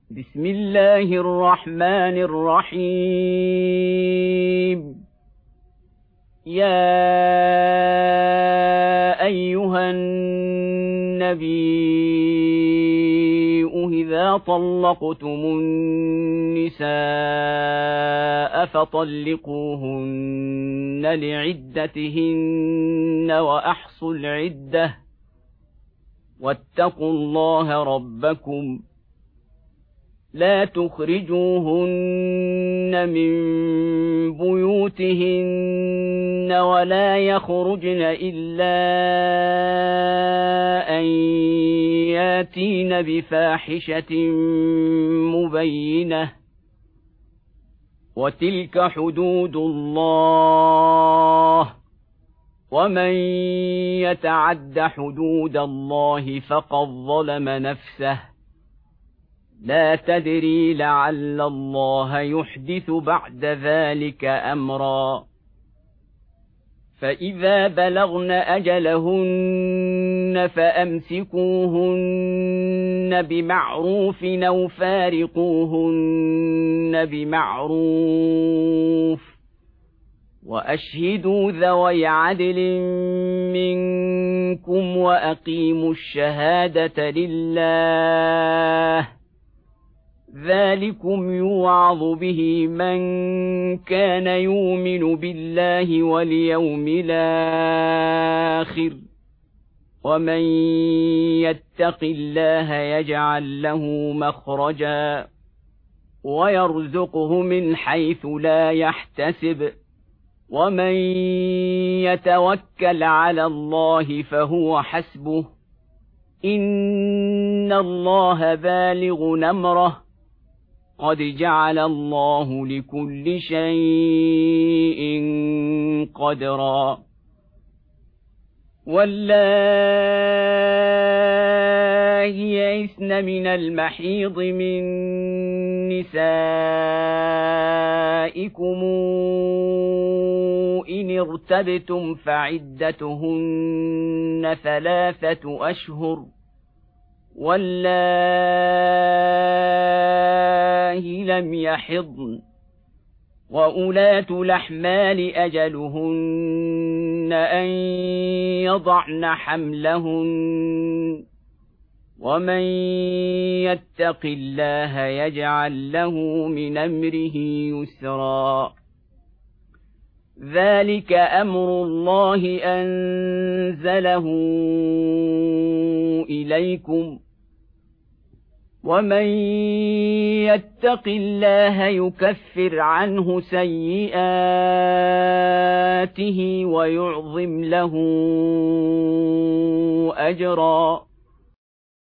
بسم الله الرحمن الرحيم. يا أيها النبي إذا طلقتم النساء فطلقوهن لعدتهن وأحصوا العدة واتقوا الله ربكم لا تخرجوهن من بيوتهن ولا يخرجن إلا أن ياتين بفاحشة مبينة وتلك حدود الله ومن يتعد حدود الله فقد ظلم نفسه لا تدري لعل الله يحدث بعد ذلك أمرا. فإذا بلغن أجلهن فأمسكوهن بمعروف أو فارقوهن بمعروف وأشهدوا ذوي عدل منكم وأقيموا الشهادة لله ذلكم يوعظ به من كان يؤمن بالله واليوم الآخر ومن يتق الله يجعل له مخرجا ويرزقه من حيث لا يحتسب ومن يتوكل على الله فهو حسبه إن الله بالغ أمره قد جعل الله لكل شيء قدرا. واللائي يئسن من المحيض من نسائكم إن ارتبتم فعدتهن 3 أشهر واللائي لم يحضن وأولات الأحمال أجلهن أن يضعن حملهن ومن يتق الله يجعل له من أمره يسرا. ذلك أمر الله أنزله إليكم ومن يتق الله يكفر عنه سيئاته ويعظم له أجرا.